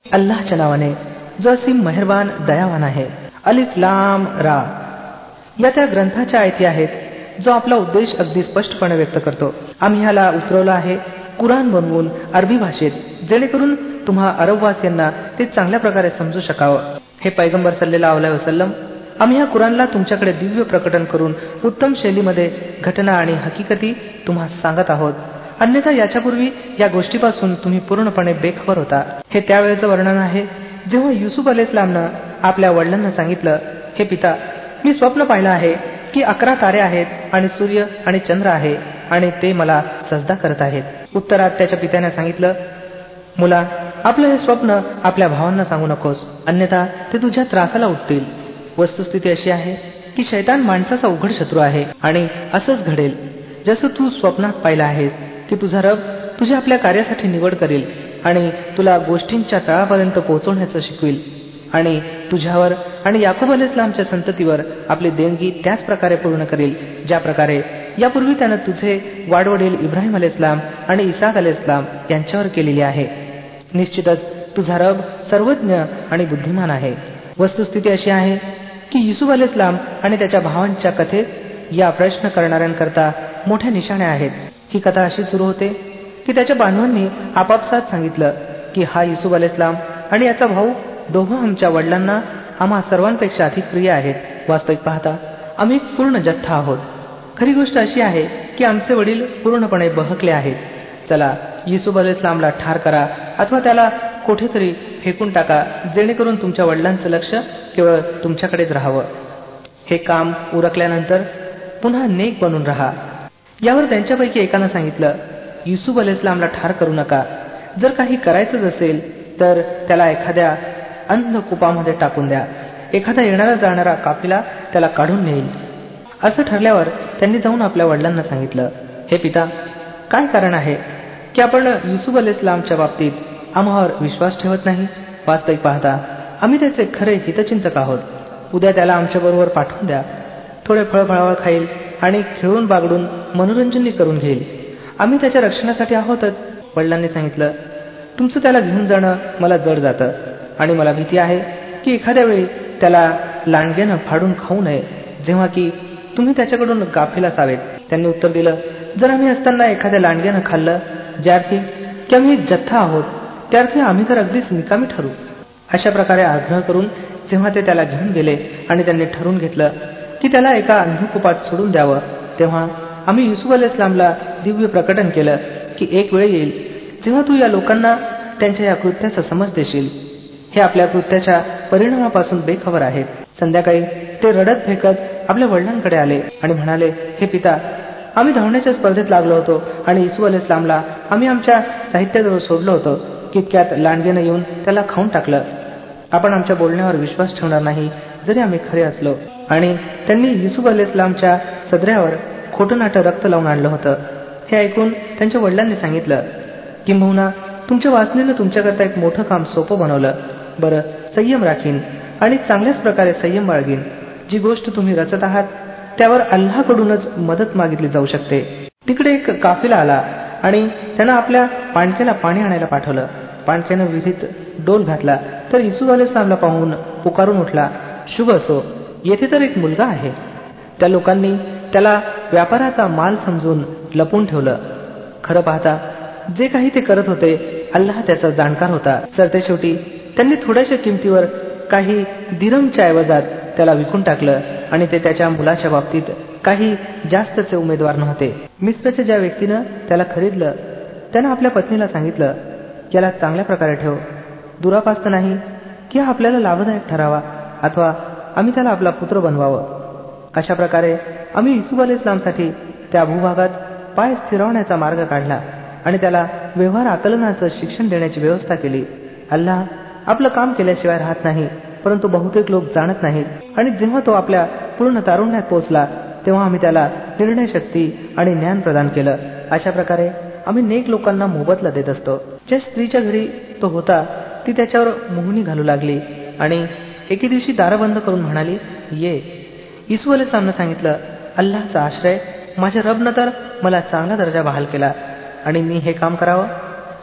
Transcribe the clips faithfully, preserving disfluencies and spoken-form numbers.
अल्लाहच्या नावाने जो असीम मेहरबान दयावान आहे. अलिफ लाम रा या त्या ग्रंथाच्या आयती आहेत जो आपला उद्देश अगदी स्पष्टपणे व्यक्त करतो. आम्ही ह्याला उतरवलं आहे कुराण बनवून अरबी भाषेत, जेणेकरून तुम्हा अरबवासियांना ते चांगल्या प्रकारे समजू शकावं. हे पैगंबर सल्लल्लाहु अलैहि वसल्लम, आम्ही ह्या कुराणला तुमच्याकडे दिव्य प्रकटन करून उत्तम शैलीमध्ये घटना आणि हकीकती तुम्हा सांगत आहोत. अन्यथा याच्यापूर्वी या गोष्टीपासून तुम्ही पूर्णपणे बेखबर होता. हे त्यावेळेचं वर्णन आहे जेव्हा युसुफ अलैहिस्सलामनं आपल्या वडिलांना सांगितलं, हे पिता, मी स्वप्न पाहिलं आहे की अकरा तारे आहेत आणि सूर्य आणि चंद्र आहे आणि ते मला सजदा करत आहेत. उत्तरात त्याच्या पित्याने सांगितलं, मुला, आपलं हे स्वप्न आपल्या भावांना सांगू नकोस, अन्यथा ते तुझ्या त्रासाला उठतील. वस्तुस्थिती अशी आहे की शैतान माणसाचा उघड शत्रू आहे आणि असंच घडेल जसं तू स्वप्नात पाहिलं आहेस की तुझा रब तुझ्या आपल्या कार्यासाठी निवड करेल आणि तुला गोष्टींच्या तळापर्यंत पोहोचवण्याचं शिकवेल आणि तुझ्यावर आणि याकूब अलैहिस्सलामच्या संततीवर आपली देणगी त्याच प्रकारे पूर्ण करेल ज्या प्रकारे यापूर्वी त्यानं तुझे वाडवडील इब्राहिम अलैहिस्सलाम आणि इसाक अलैहिस्सलाम यांच्यावर केलेली आहे. निश्चितच तुझा रब सर्वज्ञ आणि बुद्धिमान आहे. वस्तुस्थिती अशी आहे की युसुफ अलैहिस्सलाम आणि त्याच्या भावांच्या कथेत या प्रश्न करणाऱ्यांकरता मोठ्या निशाण्या आहेत. ही कथा अशी सुरू होते की त्याच्या बांधवांनी आपापसात सांगितलं की हा युसुफ अलैहिस्सलाम आणि याचा भाऊ दोघं आमच्या वडिलांना आम्हा सर्वांपेक्षा अधिक प्रिय आहेत. वास्तविक पाहता आम्ही पूर्ण जथ्था आहोत. खरी गोष्ट अशी आहे की आमचे वडील पूर्णपणे बहकले आहेत. चला युसुफ अलैहिस्सलामला ठार करा अथवा त्याला कोठेतरी फेकून टाका, जेणेकरून तुमच्या वडिलांचं लक्ष केवळ तुमच्याकडेच राहावं. हे काम उरकल्यानंतर पुन्हा नेक बनून राहा. यावर त्यांच्यापैकी एकानं सांगितलं, युसुफ अलैहिस्सलामला ठार करू नका. जर काही करायचंच असेल तर त्याला एखाद्या अंधकूपामध्ये टाकून द्या. एखादा येणारा जाणारा काफिला त्याला काढून नेईल. असं ठरल्यावर त्यांनी जाऊन आपल्या वडिलांना सांगितलं, हे पिता, काय कारण आहे की आपण युसुफ अलैहिस्सलामच्या बाबतीत आम्हावर विश्वास ठेवत नाही? वास्तविक पाहता आम्ही त्याचे खरे हितचिंतक आहोत. उद्या त्याला आमच्याबरोबर पाठवून द्या. थोडे फळफळावळ खाईल आणि खेळून बागडून मनोरंजनही करून घेईल. आम्ही त्याच्या रक्षणासाठी आहोतच. वडिलांनी सांगितलं, तुमचं त्याला घेऊन जाणं मला जड जातं आणि मला भीती आहे की एखाद्या वेळी त्याला लांडग्यानं फाडून खाऊ नये, जेव्हा की तुम्ही त्याच्याकडून गाफील असावेत. त्यांनी उत्तर दिलं, जर आम्ही असताना एखाद्या लांडग्यानं खाल्लं, ज्यार्थी की आम्ही जथ्था आहोत, त्यार्थी आम्ही तर अगदीच निकामी ठरू. अशा प्रकारे आग्रह करून जेव्हा ते त्याला घेऊन गेले आणि त्यांनी ठरवून घेतलं की त्याला एका अंधकूपात सोडून द्यावं, तेव्हा आम्ही युसुफ अलैहिस्सलामला दिव्य प्रकटन केलं की एक वेळ येईल जेव्हा तू या लोकांना त्यांच्या या कृत्याचा समज देशील. हे आपल्या कृत्याच्या परिणामापासून बेखबर आहेत. संध्याकाळी ते रडत फेकत आपल्या वडिलांकडे आले आणि म्हणाले, हे पिता, आम्ही धावण्याच्या स्पर्धेत लागलो होतो आणि युसुफ अलैहिस्सलामला आम्ही आमच्या साहित्याजवळ सोडलं होतं. तितक्यात लांडगेनं येऊन त्याला खाऊन टाकलं. आपण आमच्या बोलण्यावर विश्वास ठेवणार नाही जरी आम्ही खरे असलो. आणि त्यांनी युसुफ अलैहिस्सलामच्या सदऱ्यावर खोटं नाटं रक्त लावून आणलं होतं. हे ऐकून त्यांच्या वडिलांनी सांगितलं, किंबहुना तुमच्या वासनेनं तुमच्याकरता एक मोठं काम सोपं बनवलं. बरं, संयम राखीन आणि चांगल्याच प्रकारे संयम बाळगीन. जी गोष्ट तुम्ही रचत आहात त्यावर अल्लाहकडूनच मदत मागितली जाऊ शकते. तिकडे एक काफिला आला आणि त्यानं आपल्या पाणक्याला पाणी आणायला पाठवलं. पाणक्यानं विहिरीत डोल घातला तर युसुफ अलैहिस्सलामला पाहून पुकारून उठला, शुभ असो, येथे तर एक मुलगा आहे. त्या लोकांनी त्याला व्यापाराचा माल समजून लपून ठेवलं. खरं पाहता जे काही ते करत होते अल्लाह त्याचा जाणकार होता. सरतेशेवटी त्यांनी थोड्याशा किमतीवर काही दिरमच्या ऐवजात त्याला विकून टाकलं आणि ते त्याच्या मुलाच्या बाबतीत काही जास्तचे उमेदवार नव्हते. मिस्रच्या ज्या व्यक्तीनं त्याला खरीदलं त्यानं आपल्या पत्नीला सांगितलं, याला चांगल्या प्रकारे ठेव. दुरापास्त नाही की हा आपल्याला लाभदायक ठरावा अथवा आम्ही त्याला आपला पुत्र बनवावं. अशा प्रकारे आम्ही युसुफ अलैहिस्सलामसाठी त्या भूभागात पाय स्थिरवण्याचा मार्ग काढला आणि त्याला व्यवहार आकलनाचं शिक्षण देण्याची व्यवस्था केली. अल्लाह आपलं काम केल्याशिवाय राहत नाही, परंतु बहुतेक लोक जाणत नाहीत. आणि जेव्हा तो आपल्या पूर्ण तारुण्यात पोहोचला तेव्हा आम्ही त्याला निर्णय शक्ती आणि ज्ञान प्रदान केलं. अशा प्रकारे आम्ही नेक लोकांना मोबदला देत असतो. ज्या स्त्रीच्या घरी तो होता ती त्याच्यावर मोहिनी घालू लागली आणि एके दिवशी दारं बंद करून म्हणाली, ये. युसुफ अलैहिस्सलामनं सांगितलं, अल्लाहचा आश्रय, माझ्या रबनं तर मला चांगला दर्जा बहाल केला आणि मी हे काम करावं.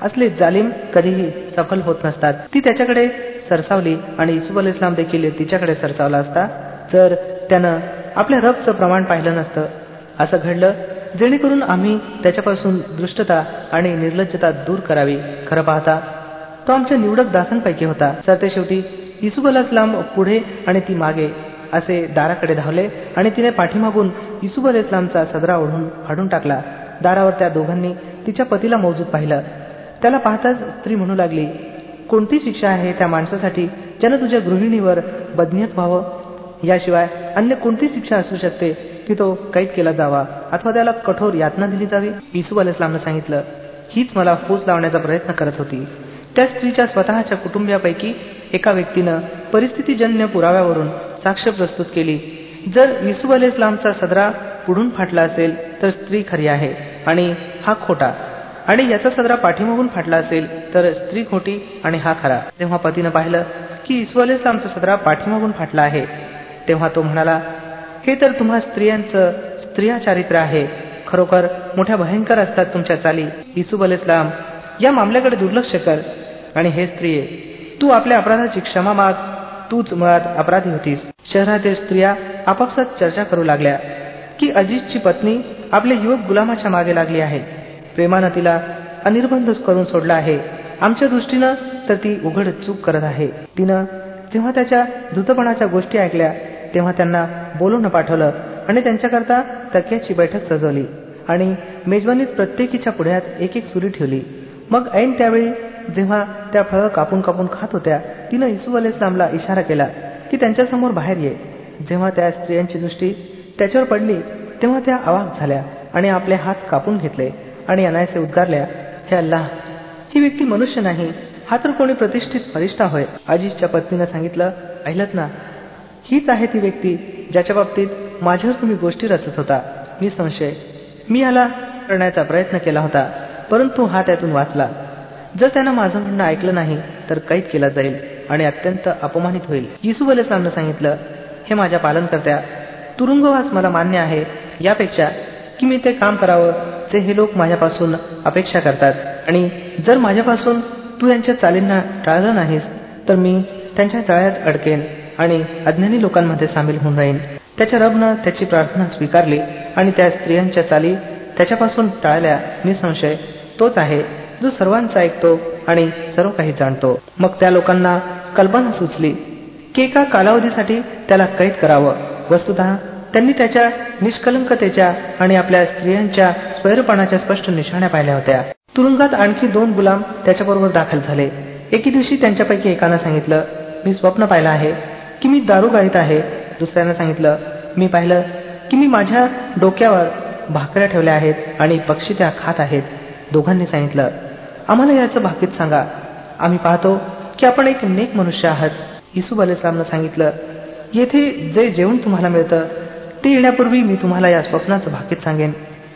असले जालिम कधीही सफल होत नसतात. ती त्याच्याकडे सरसावली आणि युसूफ अलैहिस्सलाम देखील तिच्याकडे सरसावला असता जर त्यानं आपल्या रबचं प्रमाण पाहिलं नसतं. असं घडलं जेणेकरून आम्ही त्याच्यापासून दुष्टता आणि निर्लज्जता दूर करावी. खरं पाहता तो आमच्या निवडक दासांपैकी होता. सरते शेवटी युसूफ अलैहिस्सलाम पुढे आणि ती मागे असे दाराकडे धावले आणि तिने पाठीमागून युसूफ अलैहिस्सलामचा सदरा ओढून फाडून टाकला. दारावर त्या दोघांनी तिच्या पतीला मौजूद पाहिलं. त्याला पाहताच स्त्री म्हणू लागली, कोणती शिक्षा आहे त्या माणसासाठी ज्यानं तुझ्या गृहिणीवर बदनियत व्हावं? याशिवाय अन्य कोणती शिक्षा असू शकते की तो कैद केला जावा अथवा त्याला कठोर यातना दिली जावी? युसूफ अलैहिस्सलामने सांगितलं, हीच मला फूस लावण्याचा प्रयत्न करत होती. त्या स्त्रीच्या स्वतःच्या कुटुंबियापैकी एका व्यक्तीनं परिस्थितीजन्य पुराव्यावरून साक्ष प्रस्तुत केली. जर युसूफ अलैहिस्सलामचा सदरा पुढून फाटला असेल तर स्त्री खरी आहे आणि हा खोटा, आणि याचा सदरा पाठीमागून फाटला असेल तर स्त्री खोटी आणि हा खरा. तेव्हा पतीनं पाहिलं की युसूफ अलैहिस्सलामचा सदरा पाठीमागून फाटला आहे. तेव्हा तो म्हणाला, हे तर तुम्हा स्त्रियांचं स्त्रिया चारित्र्य आहे. खरोखर मोठ्या भयंकर असतात तुमच्या चाली. युसूफ अलैहिस्सलाम, या मामल्याकडे दुर्लक्ष कर आणि हे स्त्रिये, तू आपल्या अपराधाची क्षमा माग. तूच मुळात अपराधी होतीस. शहरातील स्त्रिया आपापसात चर्चा करू लागल्या की अजीजची पत्नी आपल्या युवक गुलामाच्या मागे लागली आहे. प्रेमानं तिला अनिर्बंध करून सोडलं आहे. आमच्या दृष्टीनं तर ती उघड चूक करत आहे. तिनं जेव्हा त्याच्या धूतपणाच्या गोष्टी ऐकल्या तेव्हा त्यांना बोलवून पाठवलं आणि त्यांच्याकरता तक्याची बैठक सजवली आणि मेजवानीत प्रत्येकीच्या पुढ्यात एक एक सुरी ठेवली. मग ऐन त्यावेळी जेव्हा त्या फळं कापून कापून खात होत्या तिनं युसूफ अलैहिस्सलामला इशारा केला की त्यांच्यासमोर बाहेर ये. जेव्हा त्या स्त्रियांची दृष्टी त्याच्यावर पडली तेव्हा त्या अवाक झाल्या आणि आपले हात कापून घेतले आणि अनायसे उद्गारल्या, हे अल्लाह, ही व्यक्ती मनुष्य नाही, हा तर कोणी प्रतिष्ठित फरिश्ता होय. अजीजच्या पत्नीनं सांगितलं, पाहिलंत ना, हीच आहे ती व्यक्ती ज्याच्या बाबतीत माझ्यावर तुम्ही गोष्टी रचत होता. निसंशय मी याला करण्याचा प्रयत्न केला होता, परंतु हा त्यातून वाचला. जर त्यानं माझं म्हणणं ऐकलं नाही तर कैद केला जाईल आणि अत्यंत अपमानित होईल. युसूफ अलैहिस्सलामनं सांगितलं, हे माझ्या पालनकर्त्या, तुरुंगवास मला मान्य आहे यापेक्षा की मी ते काम करावं जे हे लोक माझ्यापासून अपेक्षा करतात, आणि जर माझ्यापासून तू यांच्या चालींना टाळलं नाहीस तर मी त्यांच्या जाळ्यात अडकेन आणि अज्ञानी लोकांमध्ये सामील होऊन राहीन. त्याच्या रबनं त्याची प्रार्थना स्वीकारली आणि त्या स्त्रियांच्या चाली त्याच्यापासून टाळल्या. निसंशय तोच आहे जो सर्वांचा ऐकतो आणि सर्व काही जाणतो. मग त्या लोकांना कल्पना सुचली की एका कालावधीसाठी त्याला कैद करावं. वस्तुतः त्यांनी त्याच्या निष्कलंकतेच्या आणि आपल्या स्त्रियांच्या स्वैरपणाच्या स्पष्ट निशाण्या पाहिल्या होत्या. तुरुंगात आणखी दोन गुलाम त्याच्याबरोबर दाखल झाले. एके दिवशी त्यांच्यापैकी एकानं सांगितलं, मी स्वप्न पाहिलं आहे की मी दारू गाळीत आहे. दुसऱ्यानं सांगितलं, मी पाहिलं की मी माझ्या डोक्यावर भाकऱ्या ठेवल्या आहेत आणि पक्षी त्या खात आहेत. दोघांनी सांगितलं, आम्हाला याचं भाकीत सांगा, आम्ही पाहतो की आपण एक नेक मनुष्य आहात. युसूफ अलैहिस्सलामनं सांगितलं, येथे जे जेवण तुम्हाला मिळतं ते येण्यापूर्वी मी तुम्हाला या स्वप्नाचं भाकीत सांगेन.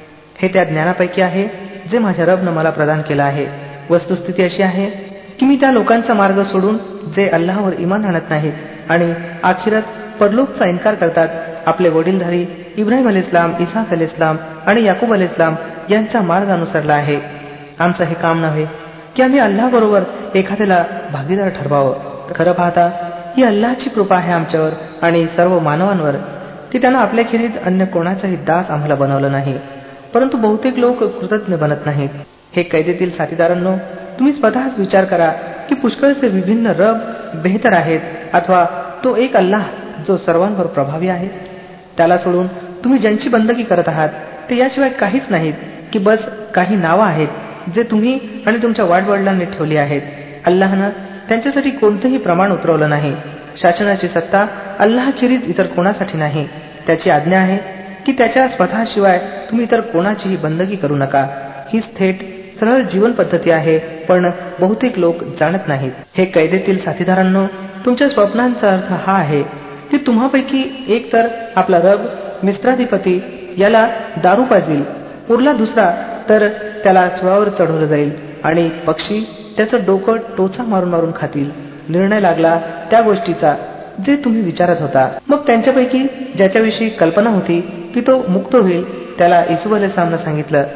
हे त्या ज्ञानापैकी आहे जे माझ्या रबनं मला प्रदान केलं आहे. वस्तुस्थिती अशी आहे की मी त्या लोकांचा मार्ग सोडून जे अल्लाहवर इमान आणत नाहीत आणि आखिरत परलोकचा इन्कार करतात, आपले वडीलधारी इब्राहिम अलैहिस्सलाम, इसाक अलैहिस्सलाम आणि याकूब अलैहिस्सलाम यांचा मार्ग अनुसरला आहे. आमचं हे काम नव्हे की आम्ही अल्लाहबरोबर एखाद्याला भागीदार ठरवावं. खरं पाहता ही अल्लाहची कृपा आहे आमच्यावर आणि सर्व मानवांवर की त्यानं आपल्याखेरीज अन्य कोणाचाही दास आम्हाला बनवलं नाही. परंतु बहुतेक लोक कृतज्ञ बनत नाहीत. हे कैदेतील साथीदारांनो, तुम्ही स्वतःच विचार करा की पुष्कळसे विभिन्न रब बेहतर आहेत अथवा तो एक अल्लाह जो सर्वांवर प्रभावी आहे. त्याला सोडून तुम्ही ज्यांची बंदगी करत आहात ते याशिवाय काहीच नाहीत की बस काही नावं आहेत जे तुम्ही आणि तुमच्या वाडवडिलांनी ठेवली आहेत. अल्लाहनं त्यांच्यासाठी कोणतंही प्रमाण उतरवलं नाही. शासनाची सत्ता अल्लाहखेरीज इतर कोणासाठी नाही. त्याची आज्ञा आहे की त्याच्या स्वतःशिवाय तुम्ही इतर कोणाचीही बंदगी करू नका. हीच थेट सरळ जीवन पद्धती आहे, पण बहुतेक लोक जाणत नाहीत. हे कैदेतील साथीदारांनो, तुमच्या स्वप्नांचा अर्थ हा आहे की तुम्हापैकी एक तर आपला रब मिस्त्राधिपती याला दारू पाजील, उरला दुसरा तर त्याला सुळावर चढवलं जाईल आणि पक्षी त्याचं डोकं टोचा मारून मारून खातील. निर्णय लागला त्या गोष्टीचा जे तुम्ही विचारत होता. मग त्यांच्यापैकी ज्याच्याविषयी कल्पना होती की तो मुक्त होईल त्याला युसूफ अलैहिस्सलामनं सांगितलं,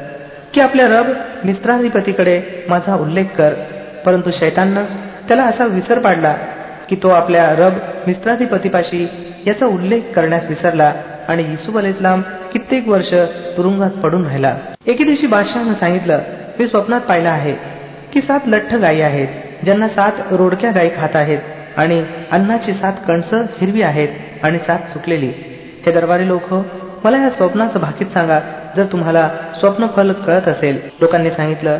की आपल्या रब मिस्त्राधिपतीकडे माझा उल्लेख कर. परंतु शैताननं त्याला असा विसर पाडला की तो आपल्या रब मिस्त्राधिपतीपाशी याचा उल्लेख करण्यास विसरला आणि युसूफ अलैहिस्सलाम कित्येक वर्ष तुरुंगात पडून राहिला. एके दिवशी बादशहानं सांगितलं, मी स्वप्नात पाहिलं आहे की सात लठ्ठ गायी आहेत, ज्यांना सात रोडक्या गायी खात आहेत आणि अन्नाची सात कणसं हिरवी आहेत आणि सात सुकलेली. हे दरबारी लोक, मला या स्वप्नाचं भाकीत सांगा जर तुम्हाला स्वप्नफल कळत असेल. लोकांनी सांगितलं,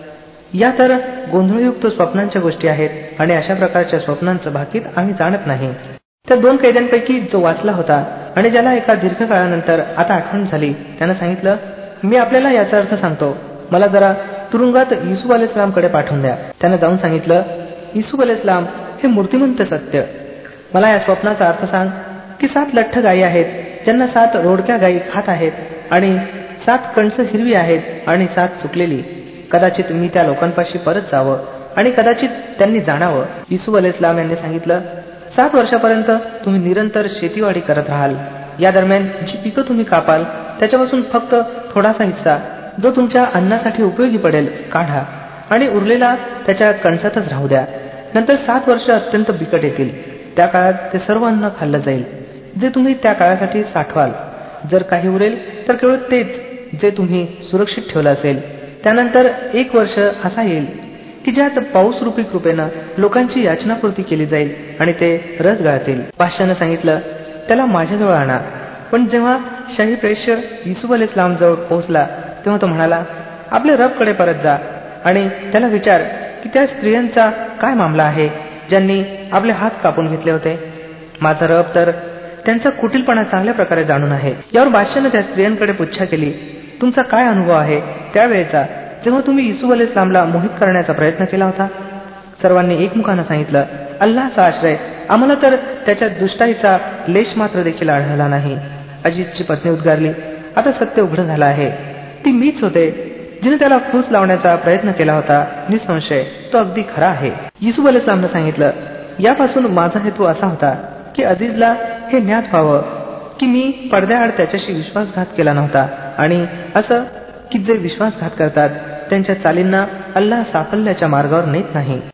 या तर गोंधळयुक्त स्वप्नांच्या गोष्टी आहेत आणि अशा प्रकारच्या स्वप्नांचं भाकीत आम्ही जाणत नाही. त्या दोन कैद्यांपैकी जो वाचला होता आणि ज्याला एका दीर्घ काळानंतर आता आठवण झाली, त्यानं सांगितलं, मी आपल्याला याचा अर्थ सांगतो, मला जरा तुरुंगात युसूफ अलैहिस्सलामकडे पाठवून द्या. त्यानं जाऊन सांगितलं, युसूफ अलैहिस्सलाम हे मूर्तिमंत सत्य, मला या स्वप्नाचा अर्थ सांग की सात लठ्ठ गायी आहेत, ज्यांना सात रोडक्या गायी खात आहेत आणि सात कणसं हिरवी आहेत आणि सात सुकलेली. कदाचित मी त्या लोकांपाशी परत जावं आणि कदाचित त्यांनी जाणावं. युसूफ अलैहिस्सलाम यांनी सांगितलं, सात वर्षापर्यंत तुम्ही निरंतर शेतीवाडी करत राहाल. या दरम्यान जी पिकं तुम्ही कापाल त्याच्यापासून फक्त थोडासा हिस्सा जो तुमच्या अन्नासाठी उपयोगी पडेल काढा आणि उरलेला त्याच्या कणसातच राहू द्या. नंतर सात वर्ष अत्यंत बिकट येतील. त्या काळात ते सर्व अन्न खाल्लं जाईल जे तुम्ही त्या काळासाठी साठवाल. जर काही उरेल तर केवळ तेच जे तुम्ही सुरक्षित ठेवलं असेल. त्यानंतर एक वर्ष असा येईल की ज्यात पाऊस रूपी कृपेनं लोकांची याचनापूर्ती केली जाईल आणि ते रस गाळतील. बादशहानं सांगितलं, त्याला माझ्याजवळ आणा. पण जेव्हा शाही प्रेष्य युसूफ अलैहिस्सलाम जवळ पोहोचला तेव्हा तो म्हणाला, आपल्या रबकडे परत जा आणि त्याला विचार की त्या स्त्रियांचा काय मामला आहे ज्यांनी आपले हात कापून घेतले होते. माझा रब तर त्यांचा कुटीलपणा चांगल्या प्रकारे जाणून आहे. यावर बादशहानं त्या स्त्रियांकडे पुच्छा केली, तुमचा काय अनुभव आहे त्यावेळेचा जेव्हा तुम्ही युसूफ अलैहिस्सलामला मोहित करण्याचा प्रयत्न केला होता. सर्वांनी एकमुखानं सांगितलं, अल्लाहचा आश्रय, आम्हाला तर त्याच्या दुष्टाईचा लेश मात्र देखील आढळला नाही. अजीजची पत्नी उद्गारली, आता सत्य उघड झालं आहे. ती मीच होते जिने त्याला फूस लावण्याचा प्रयत्न केला होता. निसंशय तो अगदी खरा आहे. युसूफ अलैहिस्सलामनं सांगितलं, यापासून माझा हेतू असा होता की अजीजला हे ज्ञात व्हावं की मी पडद्याआड त्याच्याशी विश्वासघात केला नव्हता आणि असं की जे विश्वासघात करतात त्यांच्या चालींना अल्लाह साफल्याच्या मार्गावर नेत नाही.